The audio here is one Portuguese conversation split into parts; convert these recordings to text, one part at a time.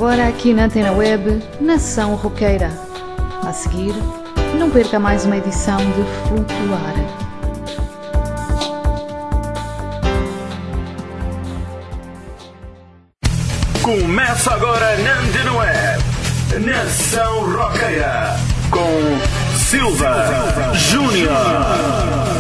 agora aqui na Antena Web, Nação Roqueira. A seguir, não perca mais uma edição de Flutuar. Começa agora na Antena Web, Nação Roqueira, com Silva Júnior.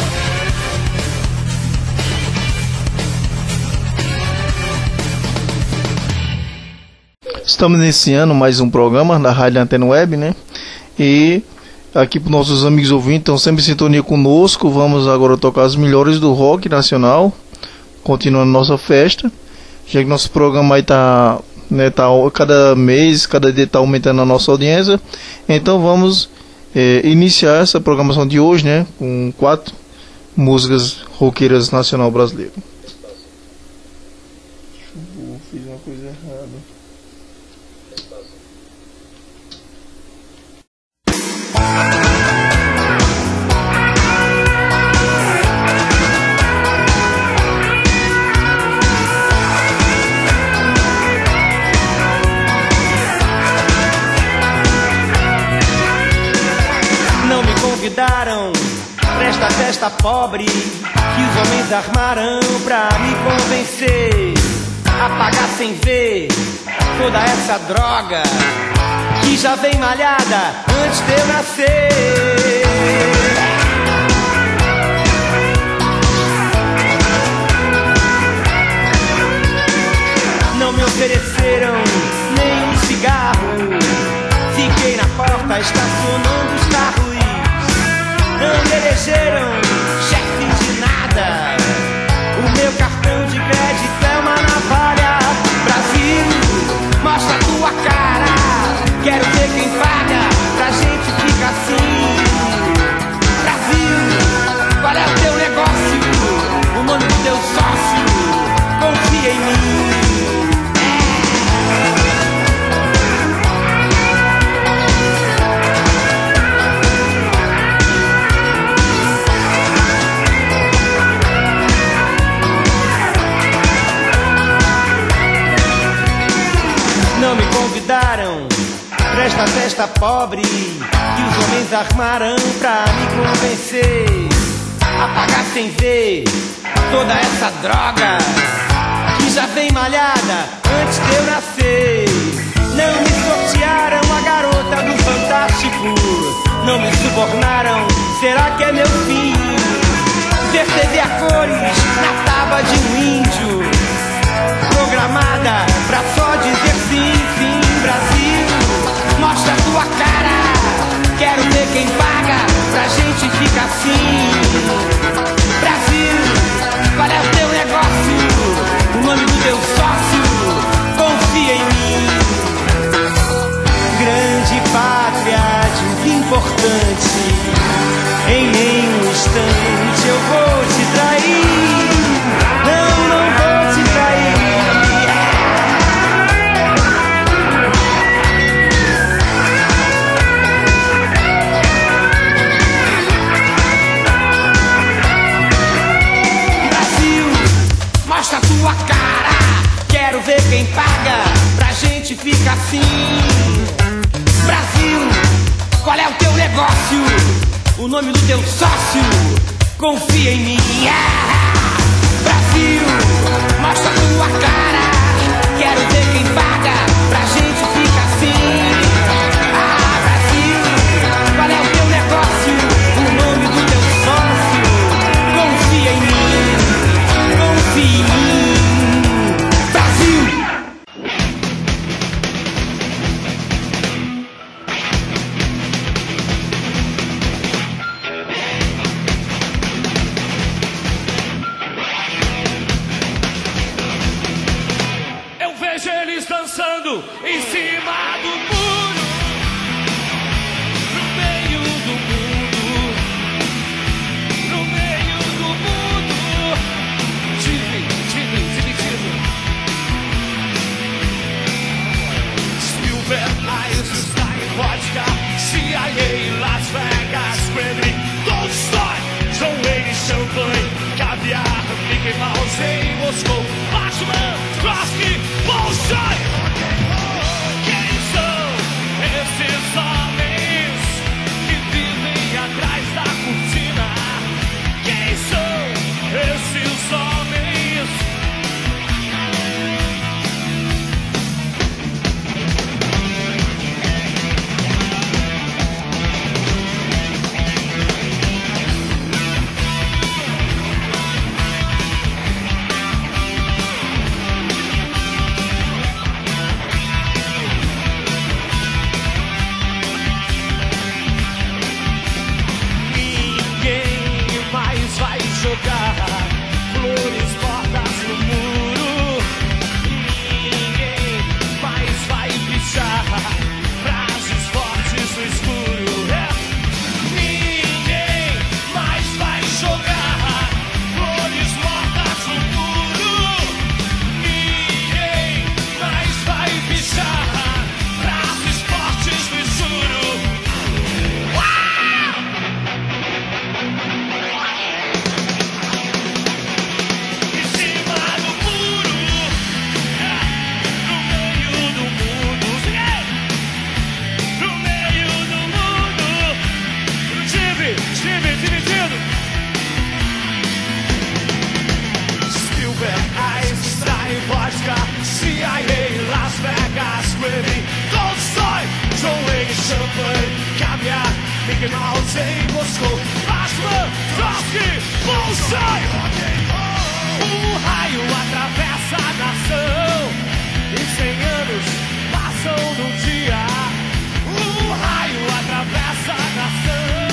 Estamos iniciando mais um programa da Rádio Antena Web, né? E aqui para os nossos amigos ouvintes, estão sempre em sintonia conosco. Vamos agora tocar as melhores do rock nacional, continuando nossa festa. Já que nosso programa aí tá cada mês, cada dia está aumentando a nossa audiência. Então vamos iniciar essa programação de hoje, né? Com 4 músicas roqueiras nacional brasileiro. Fiz uma coisa errada. Convidaram pra esta festa pobre que os homens armaram pra me convencer a pagar sem ver toda essa droga que já vem malhada antes de eu nascer. Não me ofereceram nenhum cigarro, fiquei na porta estacionando os carros. Não me elegeram chefe de nada, o meu cartão de crédito é uma navalha. Brasil, mostra a tua cara, quero ver quem paga pra gente ficar assim. Brasil, qual é o teu negócio, o nome do teu sócio, confia em mim. Não me convidaram pra esta festa pobre que os homens armaram pra me convencer a pagar sem ver toda essa droga que já vem malhada antes de eu nascer. Não me sortearam a garota do Fantástico, não me subornaram, será que é meu fim? Ver TV a cores na tábua de um índio, programada pra só dizer sim, sim. Brasil, mostra a tua cara, quero ver quem paga pra gente ficar assim. Brasil, qual é o teu negócio, o nome do teu sócio, confia em mim. Grande pátria, importante, em nenhum instante eu vou te trair. Não vou te trair. Mostra a tua cara, quero ver quem paga pra gente ficar assim. Brasil, qual é o teu negócio, o nome do teu sócio, confia em mim. Brasil, mostra a tua cara, quero ver quem paga pra gente ficar assim. Brasil, qual é o teu negócio, o nome do teu sócio, confia em mim. Confia em mim, Brasil! Eu vejo eles dançando em cima do muro, no meio do mundo, no meio do mundo. Dimitido. Spielberg, Einstein, vodka, CIA, Las Vegas, Kremlin, Tolstói, John Wayne, champanhe, caviar, Mickey Mouse em Moscou, Batman, Trotsky, Bolshoi. Mickey Mouse em Moscou. Batman, Rock, Bullseye. O raio atravessa a nação e 100 anos passam num dia. O raio atravessa a nação.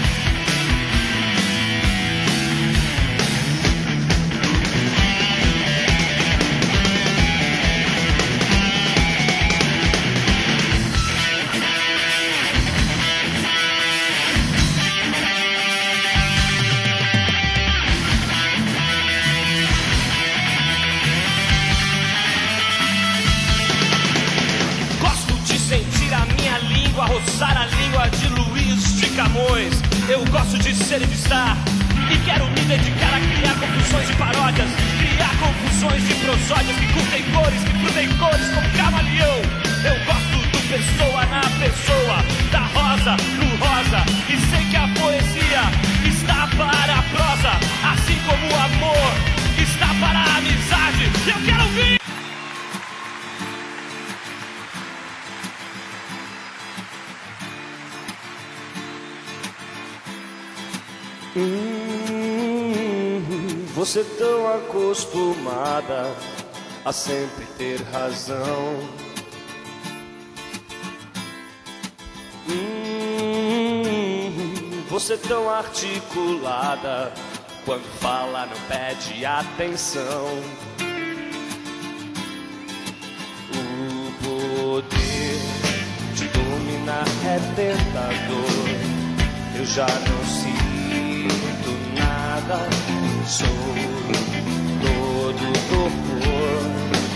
Roçar a língua de Luiz de Camões. Eu gosto de ser e de estar, e quero me dedicar a criar confusões e paródias, criar confusões de prosódias que curtem cores como camaleão. Eu gosto do pessoa na pessoa, da rosa no rosa, e sei que a poesia está para a prosa, assim como o amor está para a amizade. Eu quero ouvir. Você tão acostumada a sempre ter razão. Você tão articulada, quando fala não pede atenção. O poder de dominar é tentador. Eu já não sinto nada, sou todo torpor.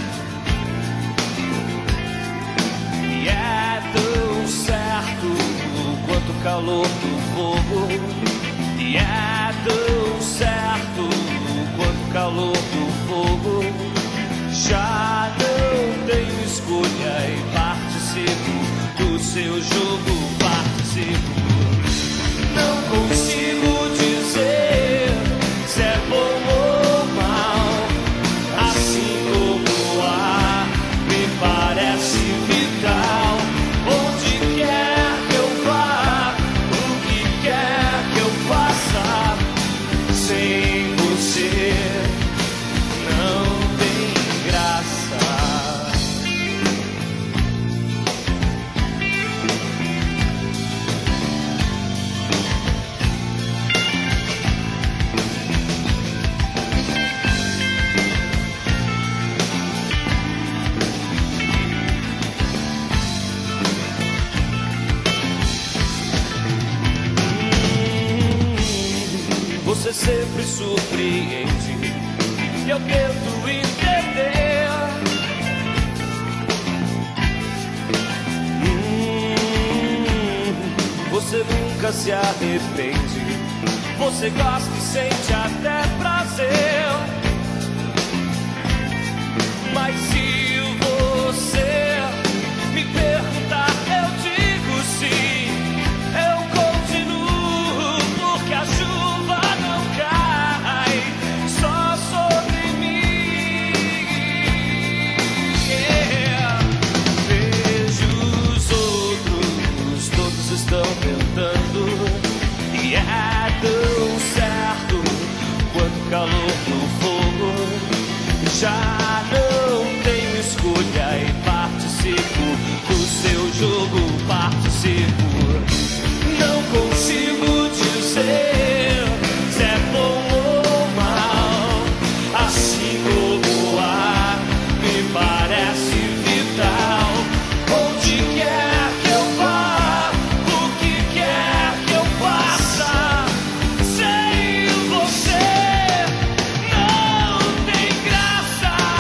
E é tão certo quanto o calor do fogo. E é tão certo quanto o calor do fogo. Já não tenho escolha e participo do seu jogo, participo. Não consigo dizer se é bom ou mal, assim como o ar me parece vital. Onde quer que eu vá, o que quer que eu faça, sem você não tem graça. Você sempre surpreende, eu tento entender. Você nunca se arrepende, você gosta e sente até prazer. Mas se você me perguntar, eu digo sim. Eu continuo porque a chuva não cai só sobre mim. Vejo os outros, todos estão tentando, e é tão certo quanto o calor do fogo. Já não tenho escolha e participo do seu jogo, participo. Não consigo dizer se é bom ou mal, assim como o ar me parece vital. Onde quer que eu vá, o que quer que eu faça, sem você não tem graça.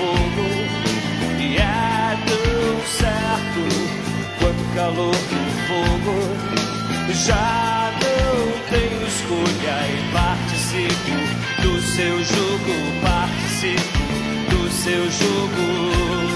fogo. E é tão certo quanto o calor do fogo. Já não tenho escolha e participo do seu jogo, participo do seu jogo.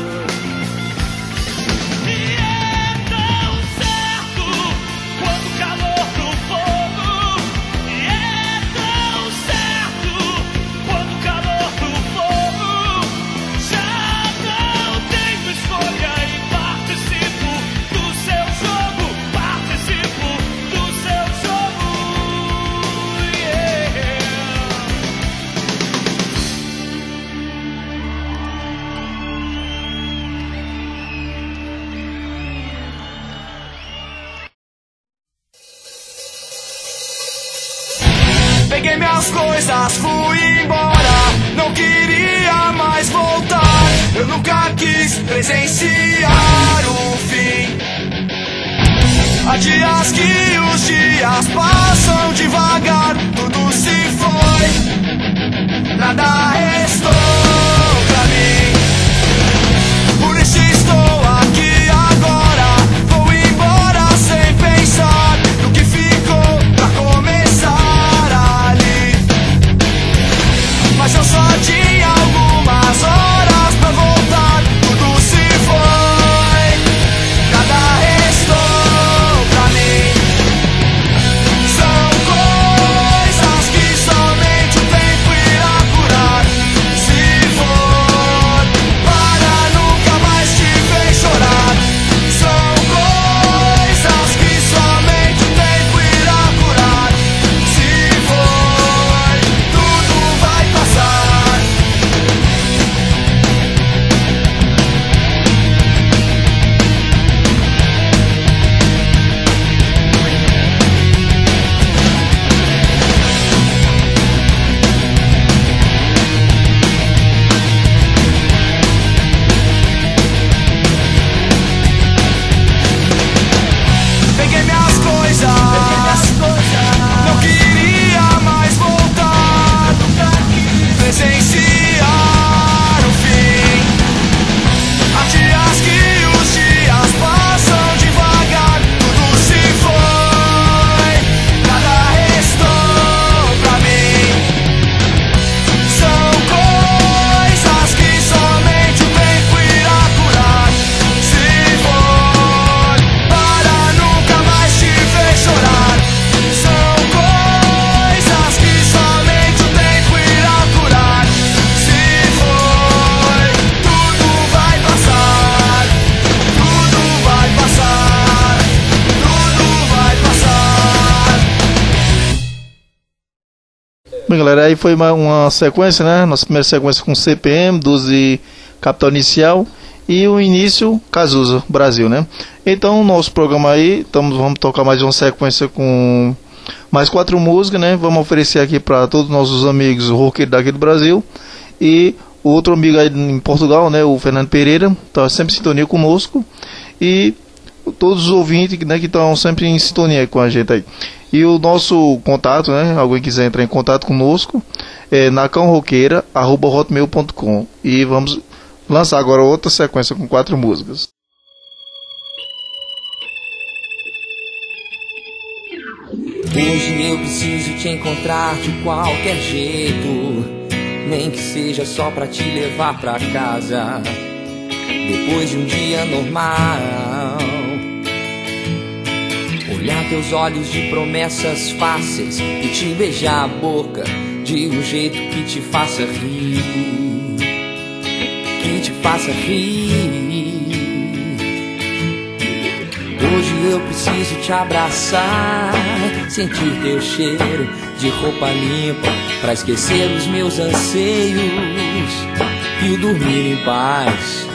E é tão certo quanto o calor do fogo. E é tão certo quanto o calor do fogo. Já não tenho escolha e participo do seu jogo, participo do seu jogo. Yeah. Peguei minhas coisas, fui embora, não queria mais voltar. Eu nunca quis presenciar o fim. Há dias que os dias passam devagar, tudo se foi, nada restou pra mim. Por isso estou aqui agora, vou embora sem pensar no que ficou pra começar ali. Mas eu só tinha algumas horas pra voltar, tudo se foi, nada restou pra mim. São coisas que somente o tempo irá curar. Se for para nunca mais te ver chorar. São coisas que somente o tempo irá curar. Se for, tudo vai passar. Peguei minhas coisas, não queria mais voltar, presenciar o fim. Há dias que os dias passam devagar, tudo se foi, nada restou pra mim. São coisas que somente o tempo irá curar. Se for para nunca mais te ver chorar. São coisas que somente o tempo irá curar. Se for, tudo vai passar. Tudo vai passar. Tudo vai passar. Bem, galera, aí foi uma sequência, né? Nossa primeira sequência com CPM, 12 Capital Inicial e o início Cazuza, Brasil, né? Então, nosso programa aí, vamos tocar mais uma sequência com mais 4 músicas, né? Vamos oferecer aqui para todos os nossos amigos roqueiros daqui do Brasil e o outro amigo aí em Portugal, né? O Fernando Pereira, tá sempre em sintonia conosco e todos os ouvintes, né, que estão sempre em sintonia com a gente aí. E o nosso contato, né? Alguém quiser entrar em contato conosco, é nacãoroqueira@hotmail.com. E vamos lançar agora outra sequência com 4 músicas. Hoje eu preciso te encontrar de qualquer jeito, nem que seja só pra te levar pra casa. Depois de um dia normal, olhar teus olhos de promessas fáceis e te beijar a boca de um jeito que te faça rir, que te faça rir. Hoje eu preciso te abraçar, sentir teu cheiro de roupa limpa, pra esquecer os meus anseios e dormir em paz.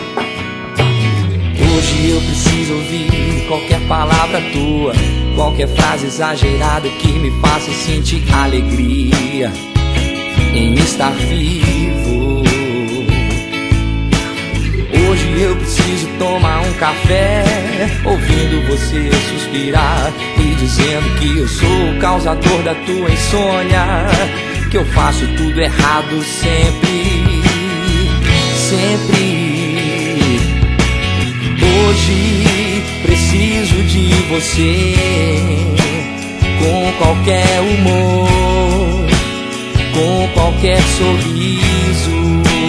Hoje eu preciso ouvir qualquer palavra tua, qualquer frase exagerada que me faça sentir alegria em estar vivo. Hoje eu preciso tomar um café, ouvindo você suspirar e dizendo que eu sou o causador da tua insônia, que eu faço tudo errado sempre. Hoje preciso de você, com qualquer humor, com qualquer sorriso.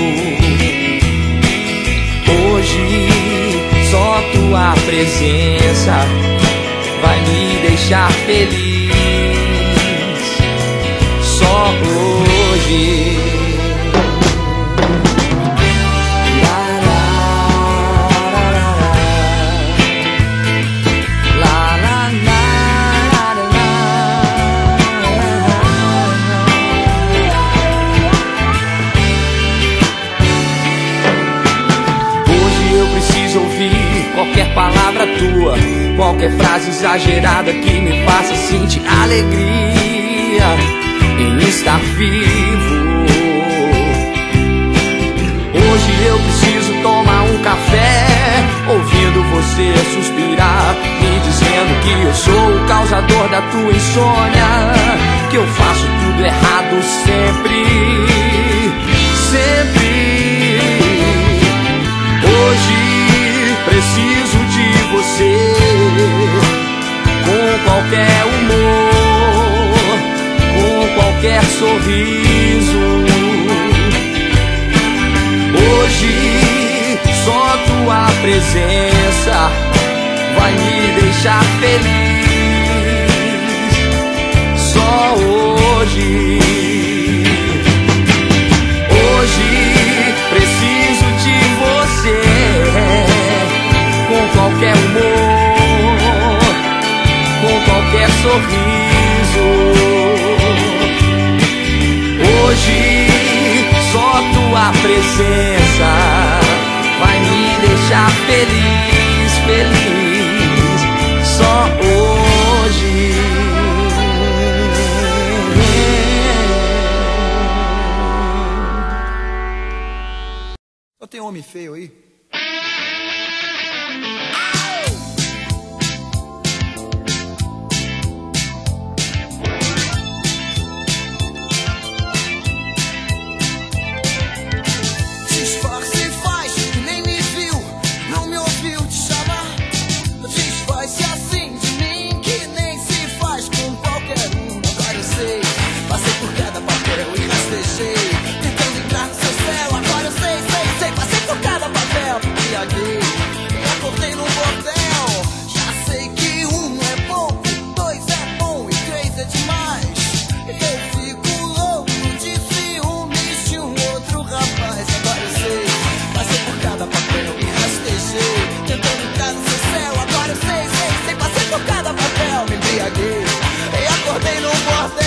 Hoje só tua presença vai me deixar feliz. Só hoje. Qualquer palavra tua, qualquer frase exagerada que me faça sentir alegria em estar vivo. Hoje eu preciso tomar um café, ouvindo você suspirar, me dizendo que eu sou o causador da tua insônia, que eu faço tudo errado sempre, sempre. Hoje preciso de você, com qualquer humor, com qualquer sorriso. Hoje só tua presença vai me deixar feliz. Só hoje. Hoje preciso de você, com qualquer humor, com qualquer sorriso. Hoje só tua presença vai me deixar feliz, feliz. Só hoje. Só tem homem feio aí? Acordei num bordel, já sei que um é pouco, dois é bom e três é demais. Eu fico louco de ciúmes de um outro rapaz. Agora eu sei, passei por cada papel e rastejei, tentando entrar no seu céu. Agora eu sei, passei por cada papel, me embriaguei e acordei num bordel.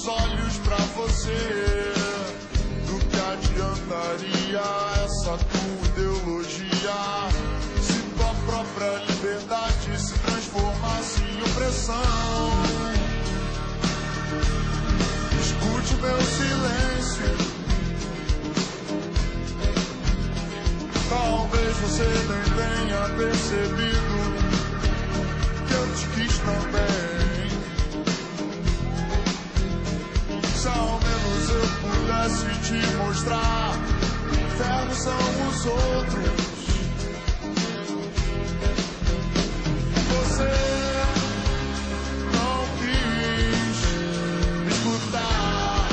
meus olhos pra você. Do que adiantaria essa tua ideologia se tua própria liberdade se transformasse em opressão? Escute meu silêncio. Talvez você nem tenha percebido que eu te quis também. Se ao menos eu pudesse te mostrar, infernos são os outros. Você não quis me escutar.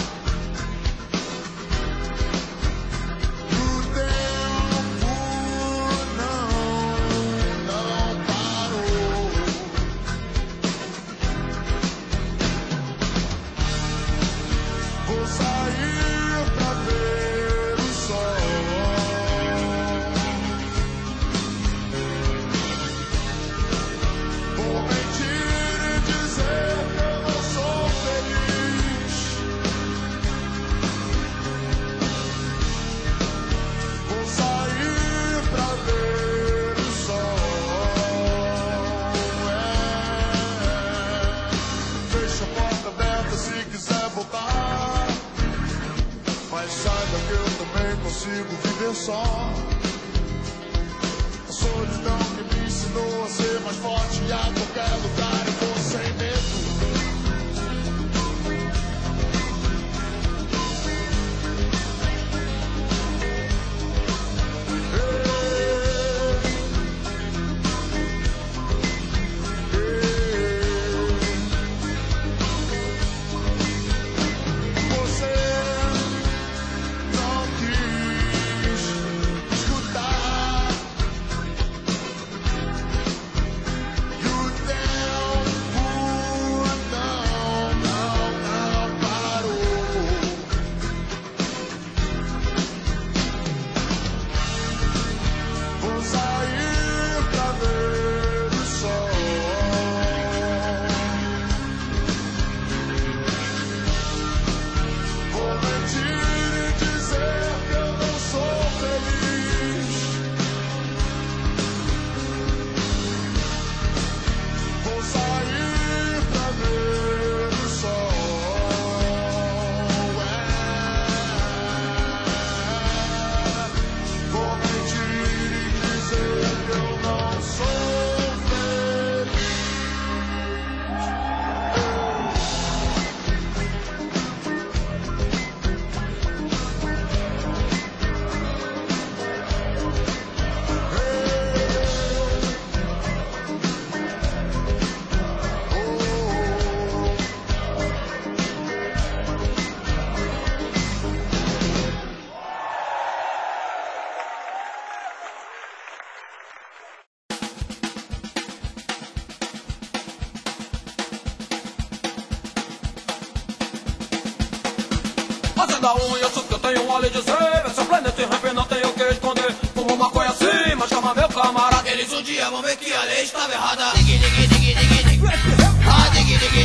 O tempo não parou. Vou sair pra ver o sol. Vou mentir e dizer que eu não sou feliz. Vou sair pra ver o sol. Deixa a porta aberta se quiser voltar, mas saiba que eu também consigo viver só. A solidão que me ensinou a ser mais forte, e a qualquer lugar eu vou sem medo. Você não quis escutar. E o tempo não parou. Vou sair pra ver o sol. Vou mentir e dizer que eu não sou feliz. Vou sair pra ver o sol. Vou mentir e dizer que eu não sou feliz. Fazendo a unha, eu que eu tenho a lhe dizer. Esse planeta rap não tem o que esconder. Fumo maconha assim, mas chama meu camarada. Eles um dia vão ver que a lei estava errada. Ah, diggy, diggy, diggy. Ah, diggy, diggy,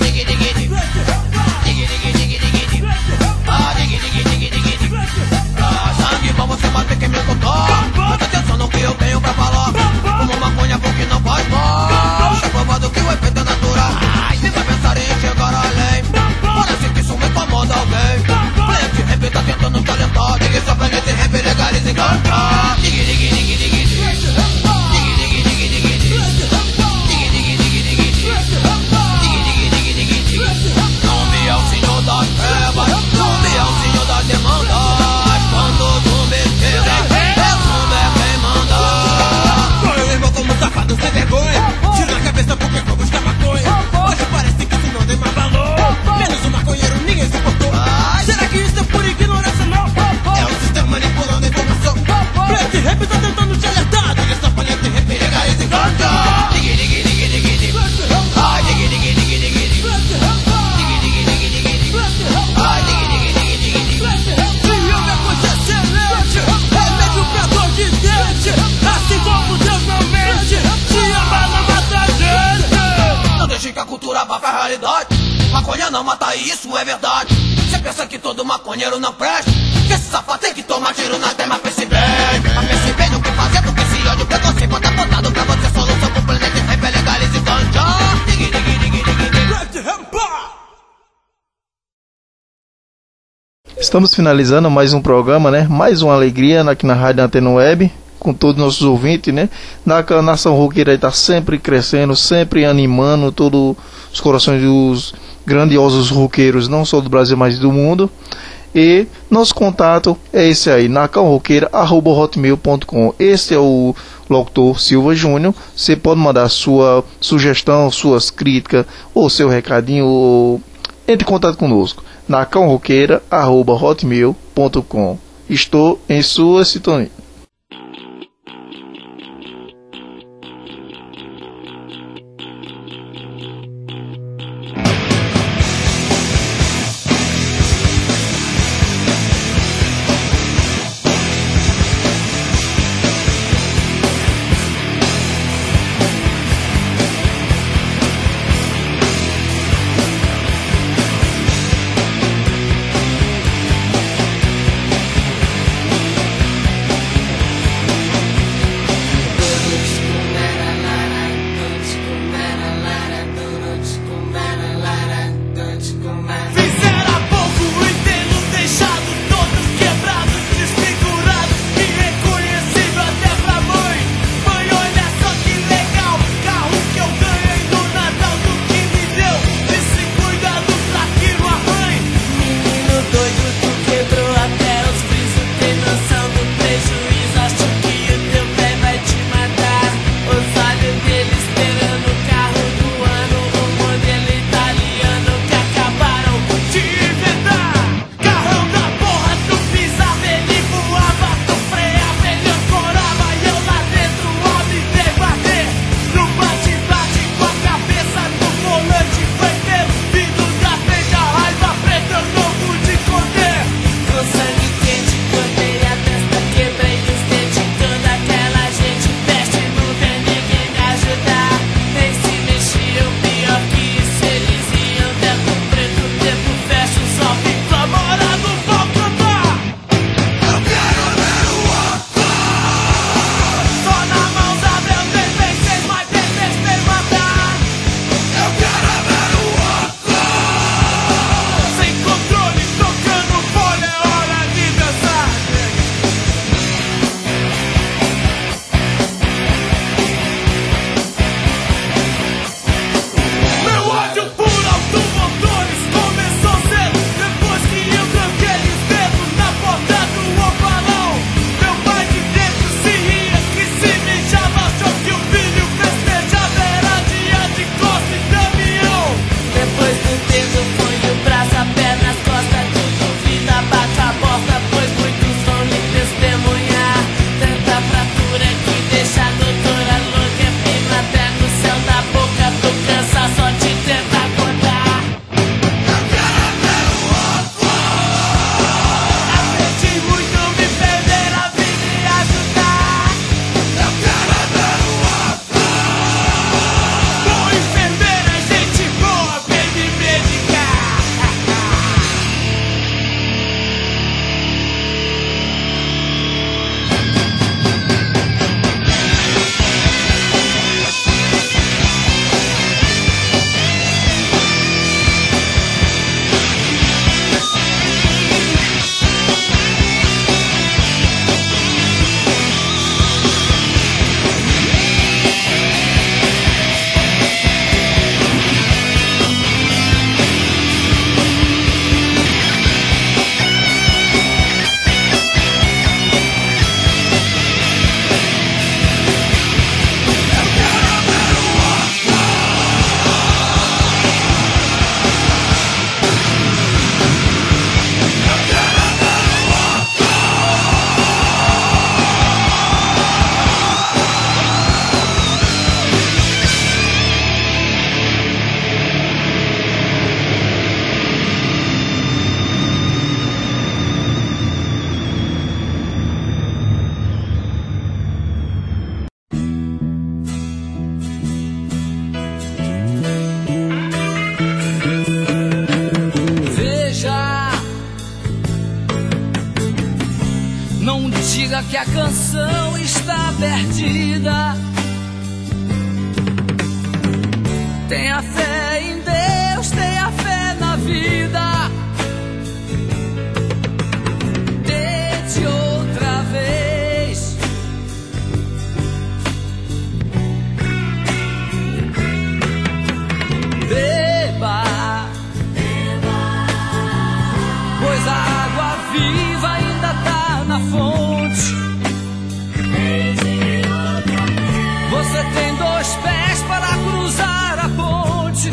diggy. Ah, sangue pra você bater quem me contou. Presta atenção no que eu tenho pra falar. Fumo maconha porque não faz mal. Já provado que o efeito é natural. Se vai pensar em chegar além, parece que isso me incomoda alguém. Planeta rap tá tentando te alentar. Diga só planeta rap legaliza e canta. Diggy, diggy, diggy, diggy. Diggy, diggy, diggy, diggy. Diggy, diggy, diggy, diggy. Diggy, diggy, diggy, diggy. Não me é o senhor das trevas, não me é o senhor das demandas. Quando tu me quebra, resumo é quem manda. Eu irmão como safado sem vergonha. Tira a cabeça porque foi buscar maconha. Hoje parece que isso não tem mais valor. Menos um maconheiro, ninguém suportou. Será que isso é por ignorância, não? É o sistema manipulando a informação. Preto rap tá tentando te alertar. Diga só planeta rap legaliza e canta. Diggy, diggy, diggy, diggy, diggy. Ah, diggy, diggy, diggy, diggy. Diggy, diggy, diggy, diggy. Ah, diggy, diggy, diggy, diggy. Se yoga coisa excelente, remédio pra dor de dente. Assim como Deus não mente, se ama não mata a gente. Não deixe que a cultura abafe a realidade. Maconha não mata, isso é verdade. Você pensa que todo maconheiro não presta? Que esse safado tem que tomar tiro na tema. Pense bem, mas pense bem no que fazer, porque esse ódio preconceito pode estar apontado pra você. Solução pro planeta, rap é legalize ganja. Diggy, diggy, diggy, diggy, diggy. Estamos finalizando mais um programa, né? Mais uma alegria aqui na Rádio Antena Web, com todos os nossos ouvintes, né? A nação roqueira está sempre crescendo, sempre animando todos os corações dos grandiosos roqueiros, não só do Brasil, mas do mundo. E nosso contato é esse aí, nacaoroqueira@hotmail.com. Esse é o locutor Silva Júnior. Você pode mandar sua sugestão, suas críticas ou seu recadinho, ou entre em contato conosco, nacaoroqueira@hotmail.com. Estou em sua sintonia. que a canção está perdida. Tenha fé em Deus, tenha fé na vida. Tente outra vez. Beba, pois a água viva ainda tá na fonte. Você tem 2 pés para cruzar a ponte.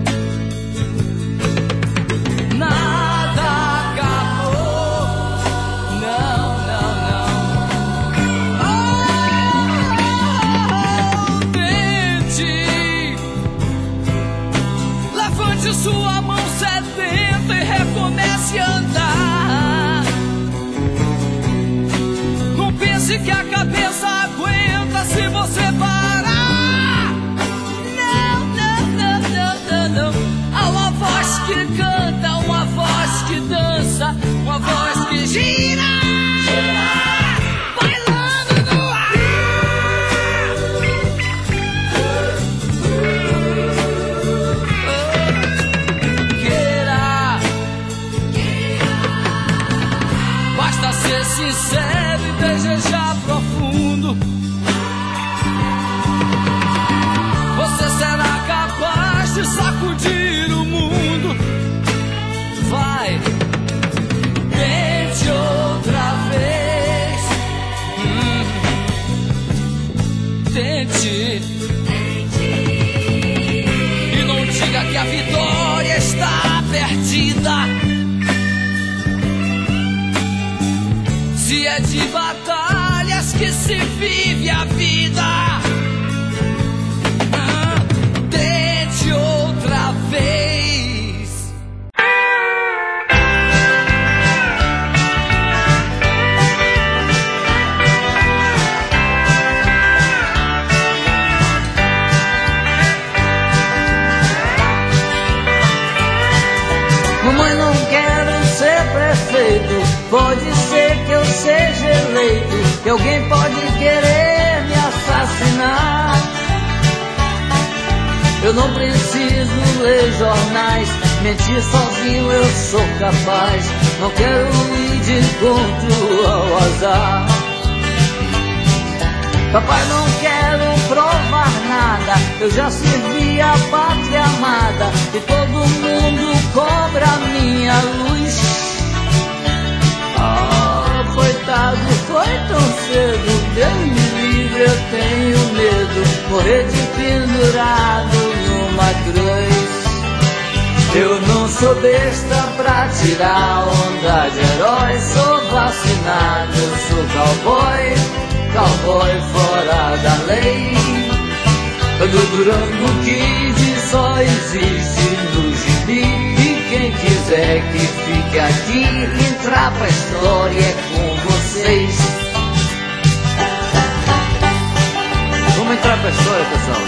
Nada acabou. Não, não, não. Oh, tente. Levante sua mão sedenta e recomece a andar. Não pense que a cabeça aguenta se você parar. Não, não, não, não, não, não. Há uma voz que canta, uma voz que dança, uma voz que gira, bailando no ar. Queira, basta ser sincero e desejar profundo. Você será capaz de sacudir o mundo. Vai, tente outra vez. Tente. E não diga que a vitória está perdida. Se é de batalhas que se vive a vida. Tente outra vez. Mamãe, não quero ser prefeito. Pode ser que eu seja eleito, que alguém pode querer me assassinar. Eu não preciso ler jornais, mentir sozinho eu sou capaz. Não quero ir de encontro ao azar. Papai, não quero provar nada, eu já servi a pátria amada e todo mundo cobra minha luz. Oh, coitado, foi tão cedo, Deus me livre, eu tenho medo, morrer de pendurado numa cruz. Eu não sou besta pra tirar onda de herói, sou vacinado, eu sou cowboy, cowboy fora da lei. Do Durango Kid só existe no gibi, e quem quiser que fique aqui, entrar pra história é com vocês. Vamos entrar pra história, pessoal.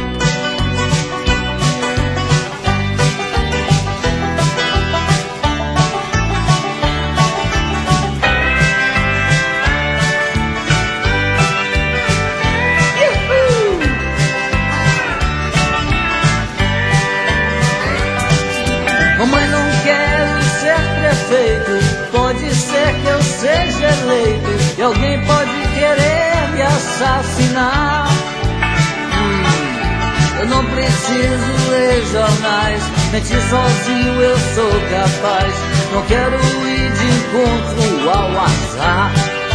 Mamãe, não quero ser prefeito, pode ser que eu seja eleito e alguém pode querer me assassinar. Eu não preciso ler jornais, mentir sozinho eu sou capaz. Não quero ir de encontro ao azar.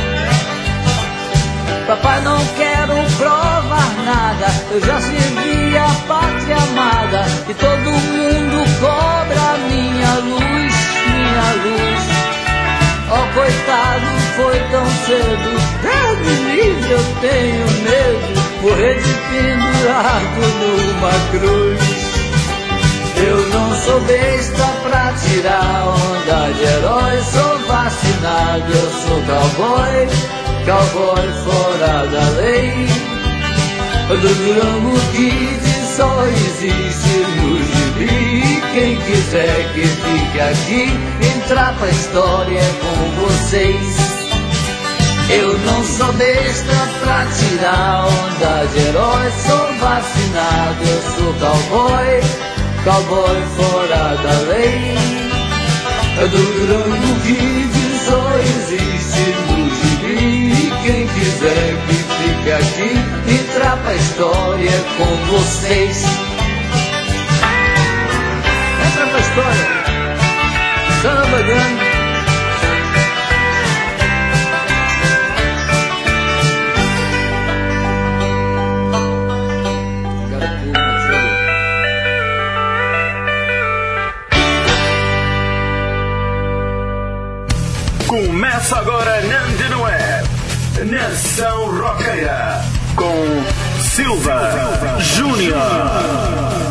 Papai, não quero provar nada, eu já servi a pátria amada e todo mundo cobra minha luz, minha luz. Oh, coitado, foi tão cedo, Deus me livre, eu tenho medo, morrer de pendurado numa cruz. Eu não sou besta pra tirar onda de herói, sou vacinado, eu sou cowboy, cowboy fora da lei. Do Durango Kid só existe no gibi, quem quiser que fique aqui, entrar pra história é com vocês. Eu não sou besta pra tirar onda de herói, sou vacinado, eu sou cowboy, cowboy fora da lei. Do grango que só existe no gibi, e quem quiser que fique aqui e trapa a história com vocês. Entra pra história, samba grande. Começa agora na Antena Web, Nação Roqueira, com Silva Júnior.